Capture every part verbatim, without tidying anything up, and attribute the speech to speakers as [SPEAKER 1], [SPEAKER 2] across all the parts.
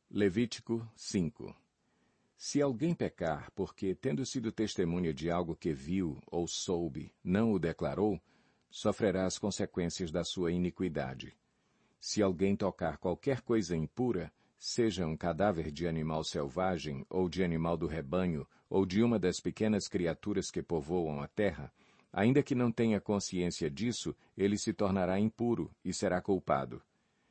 [SPEAKER 1] Levítico cinco. Se alguém pecar porque, tendo sido testemunha de algo que viu ou soube, não o declarou, sofrerá as consequências da sua iniquidade. Se alguém tocar qualquer coisa impura, seja um cadáver de animal selvagem, ou de animal do rebanho, ou de uma das pequenas criaturas que povoam a terra, ainda que não tenha consciência disso, ele se tornará impuro e será culpado.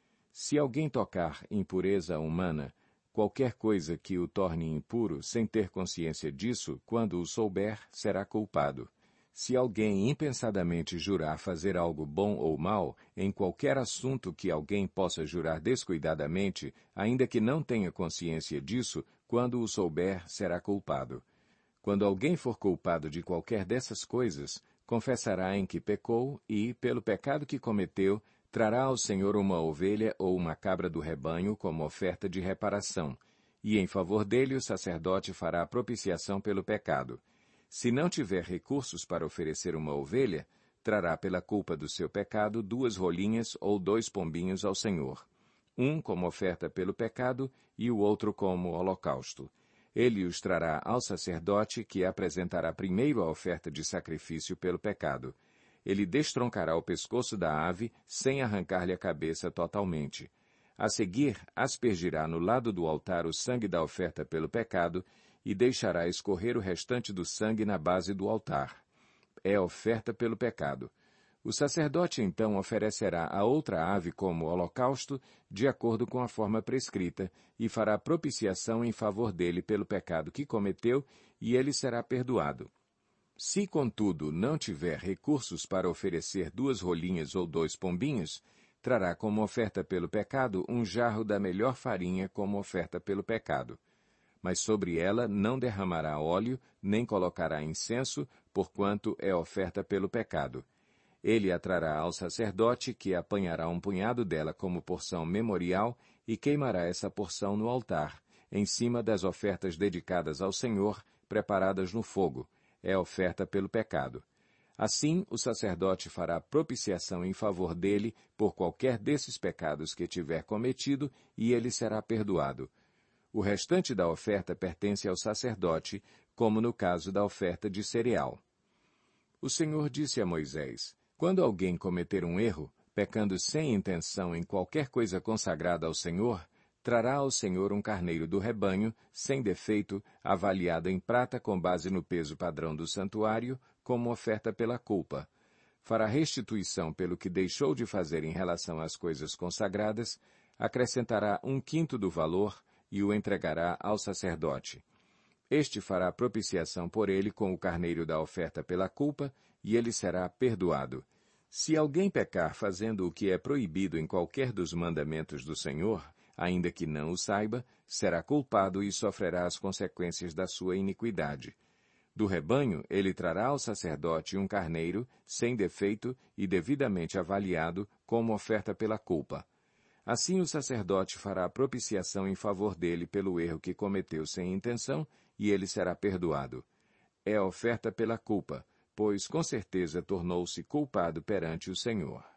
[SPEAKER 1] Se alguém tocar impureza humana, qualquer coisa que o torne impuro sem ter consciência disso, quando o souber, será culpado. Se alguém impensadamente jurar fazer algo bom ou mal, em qualquer assunto que alguém possa jurar descuidadamente, ainda que não tenha consciência disso, quando o souber, será culpado. Quando alguém for culpado de qualquer dessas coisas, confessará em que pecou e, pelo pecado que cometeu, trará ao Senhor uma ovelha ou uma cabra do rebanho como oferta de reparação, e em favor dele o sacerdote fará propiciação pelo pecado. Se não tiver recursos para oferecer uma ovelha, trará pela culpa do seu pecado duas rolinhas ou dois pombinhos ao Senhor, um como oferta pelo pecado e o outro como holocausto. Ele os trará ao sacerdote, que apresentará primeiro a oferta de sacrifício pelo pecado. Ele destroncará o pescoço da ave, sem arrancar-lhe a cabeça totalmente. A seguir, aspergirá no lado do altar o sangue da oferta pelo pecado e deixará escorrer o restante do sangue na base do altar. É oferta pelo pecado. O sacerdote então oferecerá a outra ave como holocausto, de acordo com a forma prescrita, e fará propiciação em favor dele pelo pecado que cometeu, e ele será perdoado. Se, contudo, não tiver recursos para oferecer duas rolinhas ou dois pombinhos, trará como oferta pelo pecado um jarro da melhor farinha como oferta pelo pecado. Mas sobre ela não derramará óleo, nem colocará incenso, porquanto é oferta pelo pecado. Ele a trará ao sacerdote, que apanhará um punhado dela como porção memorial e queimará essa porção no altar, em cima das ofertas dedicadas ao Senhor, preparadas no fogo. É oferta pelo pecado. Assim, o sacerdote fará propiciação em favor dele por qualquer desses pecados que tiver cometido, e ele será perdoado. O restante da oferta pertence ao sacerdote, como no caso da oferta de cereal. O Senhor disse a Moisés: quando alguém cometer um erro, pecando sem intenção em qualquer coisa consagrada ao Senhor, trará ao Senhor um carneiro do rebanho, sem defeito, avaliado em prata com base no peso padrão do santuário, como oferta pela culpa. Fará restituição pelo que deixou de fazer em relação às coisas consagradas, acrescentará um quinto do valor e o entregará ao sacerdote. Este fará propiciação por ele com o carneiro da oferta pela culpa, e ele será perdoado. Se alguém pecar fazendo o que é proibido em qualquer dos mandamentos do Senhor, ainda que não o saiba, será culpado e sofrerá as consequências da sua iniquidade. Do rebanho, ele trará ao sacerdote um carneiro, sem defeito e devidamente avaliado, como oferta pela culpa. Assim o sacerdote fará propiciação em favor dele pelo erro que cometeu sem intenção, e ele será perdoado. É oferta pela culpa, pois com certeza tornou-se culpado perante o Senhor.